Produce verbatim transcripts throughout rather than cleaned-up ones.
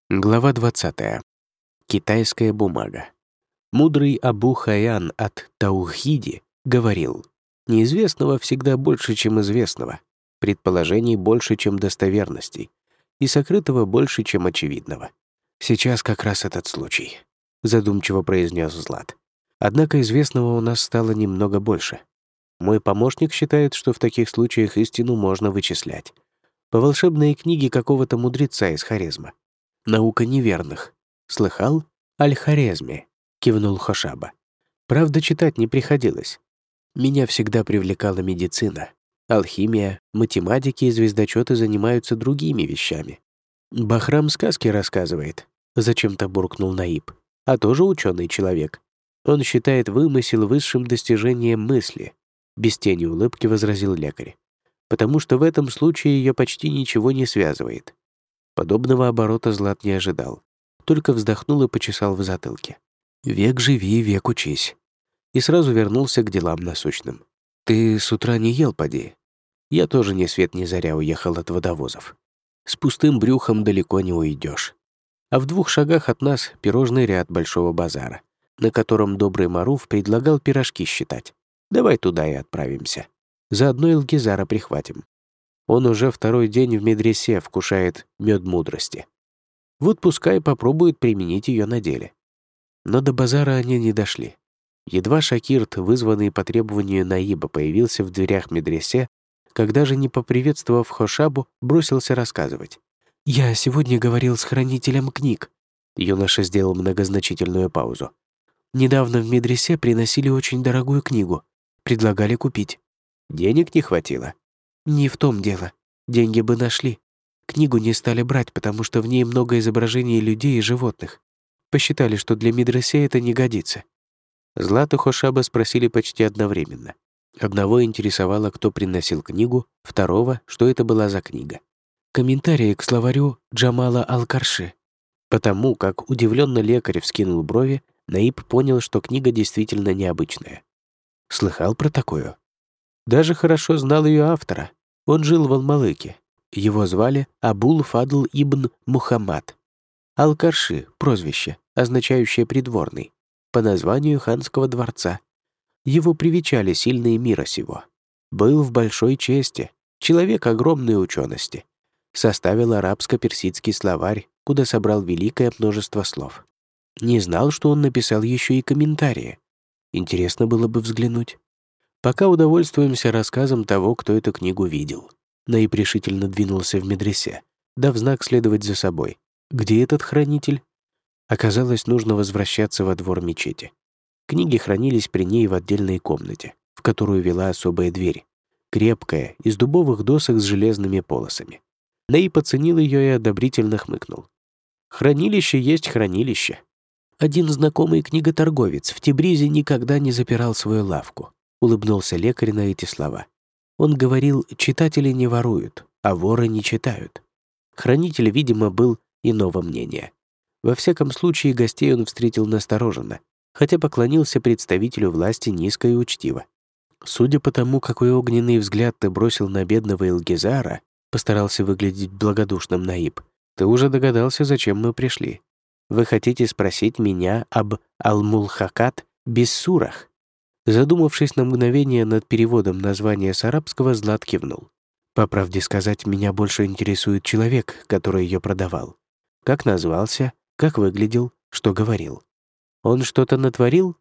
Глава двадцатая. Китайская бумага. Мудрый Абу Хайян от Таухиди говорил: «Неизвестного всегда больше, чем известного, предположений больше, чем достоверностей, и сокрытого больше, чем очевидного». «Сейчас как раз этот случай», — задумчиво произнес Злат. «Однако известного у нас стало немного больше. Мой помощник считает, что в таких случаях истину можно вычислять по волшебной книге какого-то мудреца из Хорезма. «Наука неверных. Слыхал? Аль-Хорезме», — кивнул Хошаба. «Правда, читать не приходилось. Меня всегда привлекала медицина. Алхимия, математики и звездочеты занимаются другими вещами. Бахрам сказки рассказывает», — зачем-то буркнул Наиб. «А тоже ученый человек. Он считает вымысел высшим достижением мысли», — без тени улыбки возразил лекарь. «Потому что в этом случае ее почти ничего не связывает». Подобного оборота Злат не ожидал. Только вздохнул и почесал в затылке. «Век живи, век учись». И сразу вернулся к делам насущным. «Ты с утра не ел, поди?» Я тоже ни свет ни заря уехал от водовозов. С пустым брюхом далеко не уйдешь. А в двух шагах от нас пирожный ряд большого базара, на котором добрый Маруф предлагал пирожки считать. Давай туда и отправимся. Заодно Илгизара прихватим. Он уже второй день в медресе вкушает мед мудрости. Вот пускай попробует применить ее на деле». Но до базара они не дошли. Едва Шакирт, вызванный по требованию Наиба, появился в дверях медресе, когда же, не поприветствовав Хошабу, бросился рассказывать. «Я сегодня говорил с хранителем книг». Юноша сделал многозначительную паузу. «Недавно в медресе приносили очень дорогую книгу. Предлагали купить. Денег не хватило?» «Не в том дело. Деньги бы нашли. Книгу не стали брать, потому что в ней много изображений людей и животных. Посчитали, что для медресе это не годится». Злат и Хошаба спросили почти одновременно. Одного интересовало, кто приносил книгу, второго, что это была за книга. Комментарии к словарю Джамала Аль-Карши. Потому как удивленно лекарь вскинул брови, Наиб понял, что книга действительно необычная. Слыхал про такую? Даже хорошо знал ее автора. Он жил в Алмалыке. Его звали Абул-Фадл ибн Мухаммад. Аль-Карши — прозвище, означающее «придворный», по названию ханского дворца. Его привечали сильные мира сего. Был в большой чести, человек огромной учености. Составил арабско-персидский словарь, куда собрал великое множество слов. Не знал, что он написал еще и комментарии. Интересно было бы взглянуть. Пока удовольствуемся рассказом того, кто эту книгу видел. Наиб решительно двинулся в медресе, дав знак следовать за собой. Где этот хранитель? Оказалось, нужно возвращаться во двор мечети. Книги хранились при ней в отдельной комнате, в которую вела особая дверь, крепкая, из дубовых досок с железными полосами. Наиб оценил ее и одобрительно хмыкнул. Хранилище есть хранилище. Один знакомый книготорговец в Тебризе никогда не запирал свою лавку. Улыбнулся лекарь на эти слова. Он говорил, читатели не воруют, а воры не читают. Хранитель, видимо, был иного мнения. Во всяком случае, гостей он встретил настороженно, хотя поклонился представителю власти низко и учтиво. Судя по тому, какой огненный взгляд ты бросил на бедного Илгизара, постарался выглядеть благодушным Наиб, ты уже догадался, зачем мы пришли. Вы хотите спросить меня об Ал-Мулхакат Биссурах? Задумавшись на мгновение над переводом названия с арабского, Злат кивнул. По правде сказать, меня больше интересует человек, который ее продавал. Как назвался, как выглядел, что говорил. Он что-то натворил?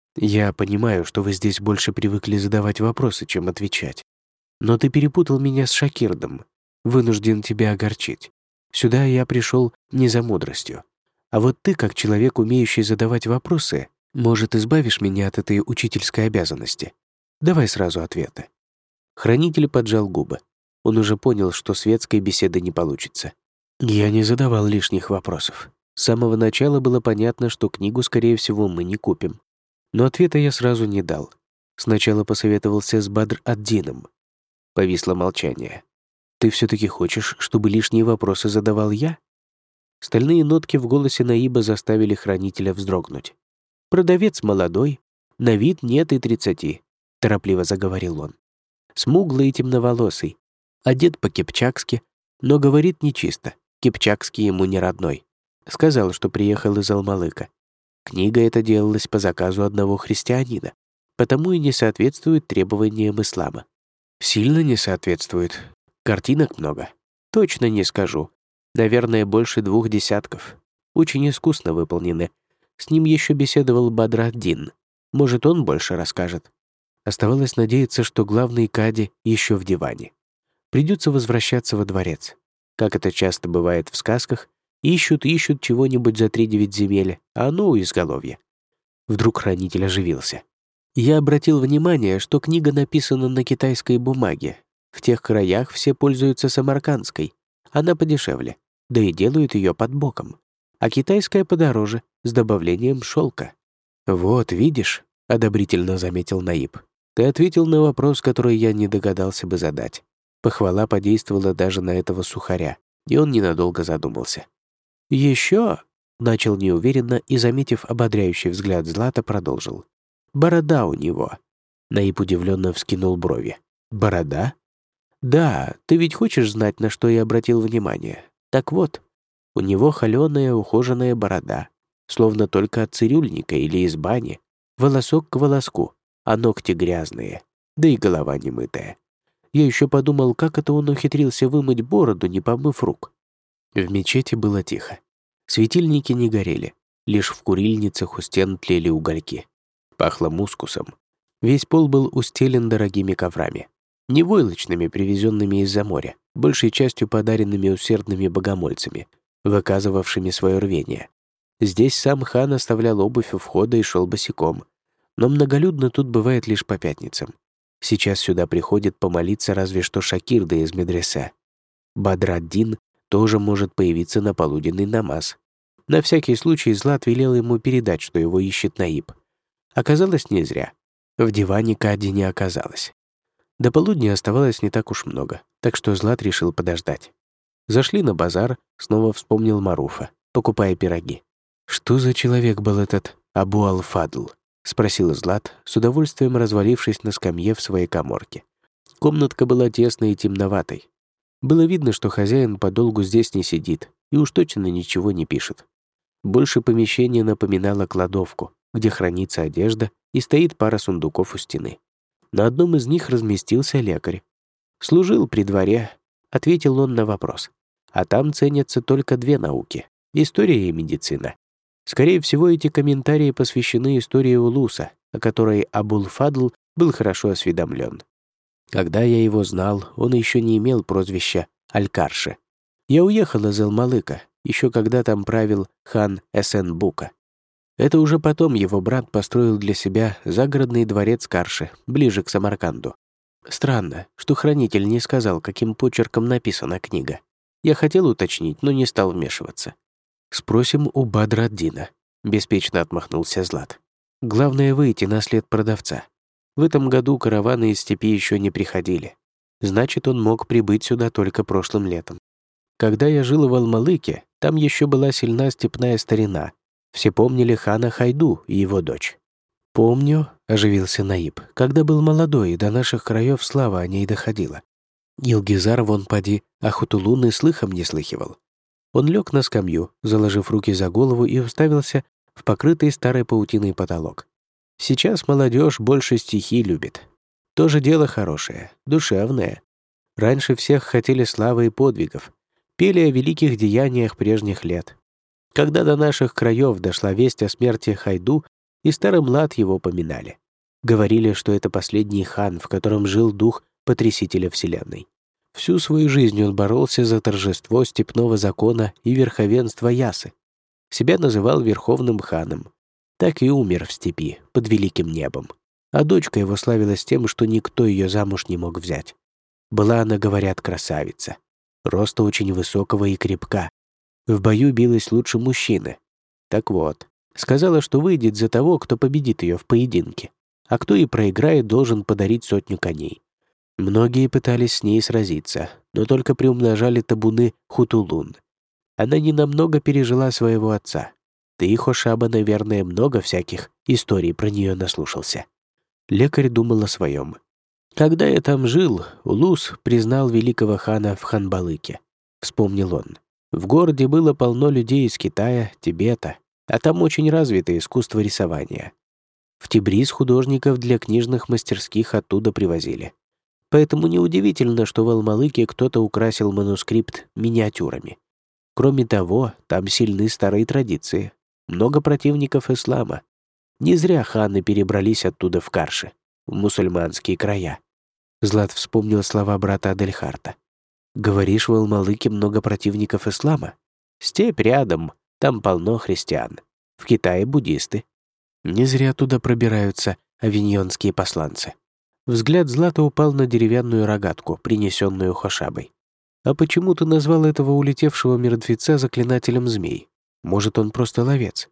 Я понимаю, что вы здесь больше привыкли задавать вопросы, чем отвечать. Но ты перепутал меня с Шакирдом. Вынужден тебя огорчить. Сюда я пришел не за мудростью. А вот ты, как человек, умеющий задавать вопросы, может, избавишь меня от этой учительской обязанности? Давай сразу ответы». Хранитель поджал губы. Он уже понял, что светской беседы не получится. Я не задавал лишних вопросов. С самого начала было понятно, что книгу, скорее всего, мы не купим. Но ответа я сразу не дал. Сначала посоветовался с Бадр-ад-Дином. Повисло молчание. «Ты все-таки хочешь, чтобы лишние вопросы задавал я?» Стальные нотки в голосе Наиба заставили хранителя вздрогнуть. «Продавец молодой, на вид нет и тридцати», — торопливо заговорил он. «Смуглый и темноволосый, одет по-кипчакски, но говорит нечисто, кипчакский ему не родной. Сказал, что приехал из Алмалыка. Книга эта делалась по заказу одного христианина, потому и не соответствует требованиям ислама. Сильно не соответствует. Картинок много. Точно не скажу. Наверное, больше двух десятков. Очень искусно выполнены. С ним еще беседовал Бадр-ад-Дин. Может, он больше расскажет. Оставалось надеяться, что главный кади еще в диване. Придется возвращаться во дворец. Как это часто бывает в сказках, ищут, ищут чего-нибудь за три-девять земель, а оно у изголовья. Вдруг хранитель оживился. Я обратил внимание, что книга написана на китайской бумаге. В тех краях все пользуются самаркандской. Она подешевле, да и делают ее под боком. А китайская подороже, с добавлением шелка. «Вот, видишь», — одобрительно заметил Наиб. «Ты ответил на вопрос, который я не догадался бы задать». Похвала подействовала даже на этого сухаря, и он ненадолго задумался. «Еще», — начал неуверенно и, заметив ободряющий взгляд Злата, продолжил. «Борода у него». Наиб удивленно вскинул брови. «Борода?» «Да, ты ведь хочешь знать, на что я обратил внимание? Так вот, у него холеная ухоженная борода, словно только от цирюльника или из бани, волосок к волоску, а ногти грязные, да и голова немытая. Я еще подумал, как это он ухитрился вымыть бороду, не помыв рук». В мечети было тихо. Светильники не горели, лишь в курильницах у стен тлели угольки. Пахло мускусом. Весь пол был устелен дорогими коврами. Не войлочными, привезенными из-за моря, большей частью подаренными усердными богомольцами, выказывавшими свое рвение. Здесь сам хан оставлял обувь у входа и шел босиком. Но многолюдно тут бывает лишь по пятницам. Сейчас сюда приходит помолиться разве что Шакир да из медресе. Бадр-ад-Дин тоже может появиться на полуденный намаз. На всякий случай Злат велел ему передать, что его ищет Наиб. Оказалось, не зря. В диване кади не оказалось. До полудня оставалось не так уж много, так что Злат решил подождать. Зашли на базар, снова вспомнил Маруфа, покупая пироги. «Что за человек был этот Абу Аль-Фадл?» — спросил Злат, с удовольствием развалившись на скамье в своей каморке. Комнатка была тесной и темноватой. Было видно, что хозяин подолгу здесь не сидит и уж точно ничего не пишет. Больше помещение напоминало кладовку, где хранится одежда и стоит пара сундуков у стены. На одном из них разместился лекарь. «Служил при дворе», — ответил он на вопрос. «А там ценятся только две науки — история и медицина. Скорее всего, эти комментарии посвящены истории Улуса, о которой Абул-Фадл был хорошо осведомлен. Когда я его знал, он еще не имел прозвища Аль-Карши. Я уехал из Алмалыка, еще когда там правил хан Эсен-Бука. Это уже потом его брат построил для себя загородный дворец Карши, ближе к Самарканду. Странно, что хранитель не сказал, каким почерком написана книга. Я хотел уточнить, но не стал вмешиваться. «Спросим у Бадр-ад-Дина», — беспечно отмахнулся Злат. «Главное — выйти на след продавца. В этом году караваны из степи еще не приходили. Значит, он мог прибыть сюда только прошлым летом. Когда я жил в Алмалыке, там еще была сильна степная старина. Все помнили хана Хайду и его дочь». «Помню», — оживился Наиб, «когда был молодой, и до наших краев слава о ней доходила. Илгизар вон поди, а Хутулун и слыхом не слыхивал». Он лег на скамью, заложив руки за голову, и уставился в покрытый старой паутиной потолок. Сейчас молодежь больше стихи любит. Тоже дело хорошее, душевное. Раньше всех хотели славы и подвигов, пели о великих деяниях прежних лет. Когда до наших краев дошла весть о смерти Хайду, и старый млад его поминали. Говорили, что это последний хан, в котором жил дух потрясителя вселенной. Всю свою жизнь он боролся за торжество степного закона и верховенство Ясы. Себя называл верховным ханом. Так и умер в степи, под великим небом. А дочка его славилась тем, что никто ее замуж не мог взять. Была она, говорят, красавица. Роста очень высокого и крепка. В бою билась лучше мужчины. Так вот, сказала, что выйдет за того, кто победит ее в поединке. А кто и проиграет, должен подарить сотню коней. Многие пытались с ней сразиться, но только приумножали табуны Хутулун. Она ненамного пережила своего отца. Ты, Хошаба, наверное, много всяких историй про нее наслушался. Лекарь думал о своем. Когда я там жил, Улус признал великого хана в Ханбалыке. Вспомнил он. В городе было полно людей из Китая, Тибета, а там очень развито искусство рисования. В Тебриз художников для книжных мастерских оттуда привозили. Поэтому неудивительно, что в Алмалыке кто-то украсил манускрипт миниатюрами. Кроме того, там сильны старые традиции. Много противников ислама. Не зря ханы перебрались оттуда в Карши, в мусульманские края. Злат вспомнил слова брата Адельхарта. «Говоришь, в Алмалыке много противников ислама? Степь рядом, там полно христиан. В Китае буддисты. Не зря туда пробираются авиньонские посланцы». Взгляд Злата упал на деревянную рогатку, принесенную Хошабой. «А почему ты назвал этого улетевшего мертвеца заклинателем змей? Может, он просто ловец?»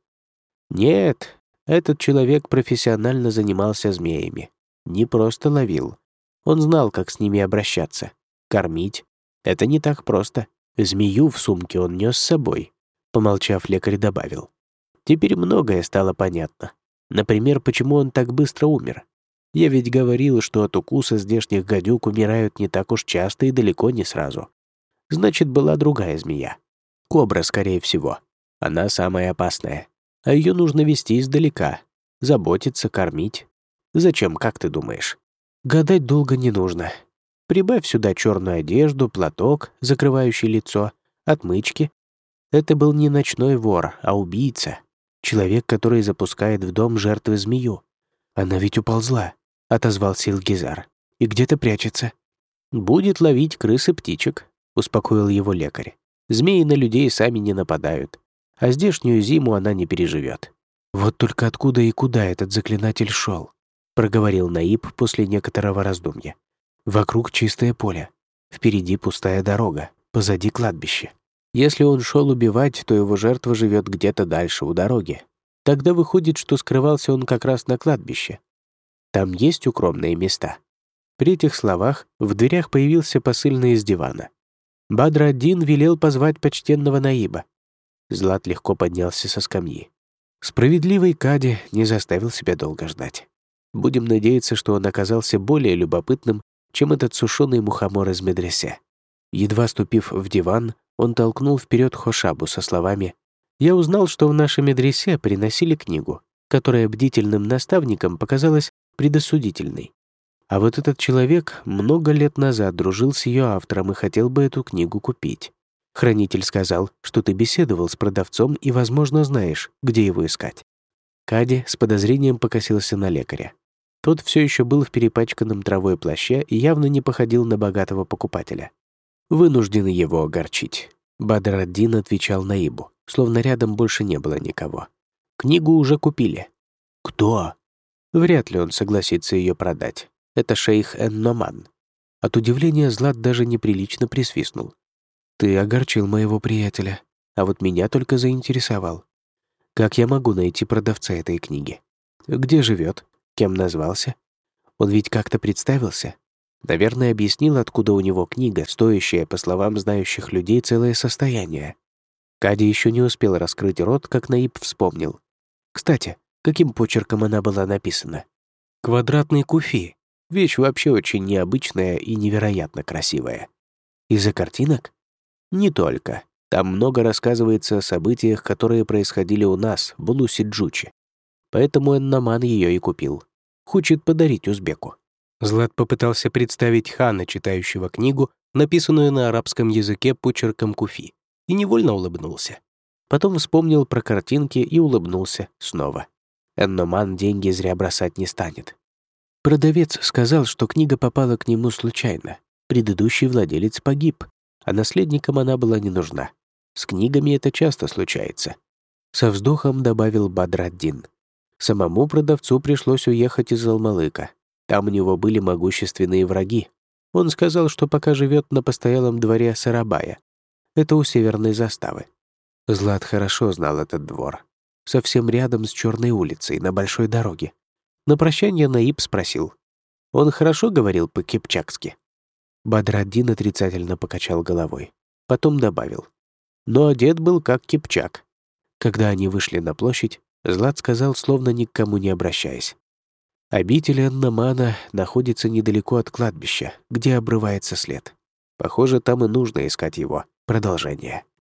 «Нет, этот человек профессионально занимался змеями. Не просто ловил. Он знал, как с ними обращаться. Кормить. Это не так просто. Змею в сумке он нес с собой», — помолчав, лекарь добавил. «Теперь многое стало понятно. Например, почему он так быстро умер. Я ведь говорил, что от укуса здешних гадюк умирают не так уж часто и далеко не сразу. Значит, была другая змея. Кобра, скорее всего. Она самая опасная. А ее нужно вести издалека. Заботиться, кормить. Зачем, как ты думаешь? Гадать долго не нужно. Прибавь сюда черную одежду, платок, закрывающий лицо, отмычки. Это был не ночной вор, а убийца. Человек, который запускает в дом жертвы змею. Она ведь уползла, отозвался Илгизар. И где-то прячется. Будет ловить крыс и птичек, успокоил его лекарь. Змеи на людей сами не нападают, а здешнюю зиму она не переживет. Вот только откуда и куда этот заклинатель шел, проговорил Наиб после некоторого раздумья. Вокруг чистое поле, впереди пустая дорога, позади кладбище. Если он шел убивать, то его жертва живет где-то дальше, у дороги. Тогда выходит, что скрывался он как раз на кладбище. Там есть укромные места. При этих словах в дверях появился посыльный из дивана. Бадр-ад-Дин велел позвать почтенного Наиба. Злат легко поднялся со скамьи. Справедливый Кади не заставил себя долго ждать. Будем надеяться, что он оказался более любопытным, чем этот сушеный мухомор из медресе. Едва ступив в диван, он толкнул вперед Хошабу со словами: «Я узнал, что в нашем медресе приносили книгу, которая бдительным наставникам показалась предосудительной. А вот этот человек много лет назад дружил с ее автором и хотел бы эту книгу купить. Хранитель сказал, что ты беседовал с продавцом и, возможно, знаешь, где его искать». Кади с подозрением покосился на лекаря. Тот все еще был в перепачканном травой плаще и явно не походил на богатого покупателя. «Вынужден его огорчить», — Бадр-ад-Дин отвечал Наибу, словно рядом больше не было никого. «Книгу уже купили». «Кто?» Вряд ли он согласится ее продать. Это шейх Эн-Номан. От удивления Злат даже неприлично присвистнул. «Ты огорчил моего приятеля, а вот меня только заинтересовал. Как я могу найти продавца этой книги? Где живет? Кем назвался? Он ведь как-то представился. Наверное, объяснил, откуда у него книга, стоящая, по словам знающих людей, целое состояние». Кади еще не успел раскрыть рот, как Наиб вспомнил. Кстати, каким почерком она была написана? «Квадратный куфи». Вещь вообще очень необычная и невероятно красивая. Из-за картинок? Не только. Там много рассказывается о событиях, которые происходили у нас, в Улуси-Джучи. Поэтому Эн-Номан ее и купил. Хочет подарить узбеку. Злат попытался представить хана, читающего книгу, написанную на арабском языке почерком куфи, и невольно улыбнулся. Потом вспомнил про картинки и улыбнулся снова. Эн-Номан деньги зря бросать не станет. Продавец сказал, что книга попала к нему случайно. Предыдущий владелец погиб, а наследникам она была не нужна. С книгами это часто случается. Со вздохом добавил Бадр-ад-Дин. Самому продавцу пришлось уехать из Алмалыка. Там у него были могущественные враги. Он сказал, что пока живет на постоялом дворе Сарабая. Это у северной заставы. Злат хорошо знал этот двор. Совсем рядом с Черной улицей, на большой дороге. На прощание Наиб спросил. Он хорошо говорил по-кипчакски? Бадр-ад-Дин отрицательно покачал головой. Потом добавил. Но одет был как кипчак. Когда они вышли на площадь, Злат сказал, словно ни к кому не обращаясь. Обитель Эн-Номана находится недалеко от кладбища, где обрывается след. Похоже, там и нужно искать его. Продолжение.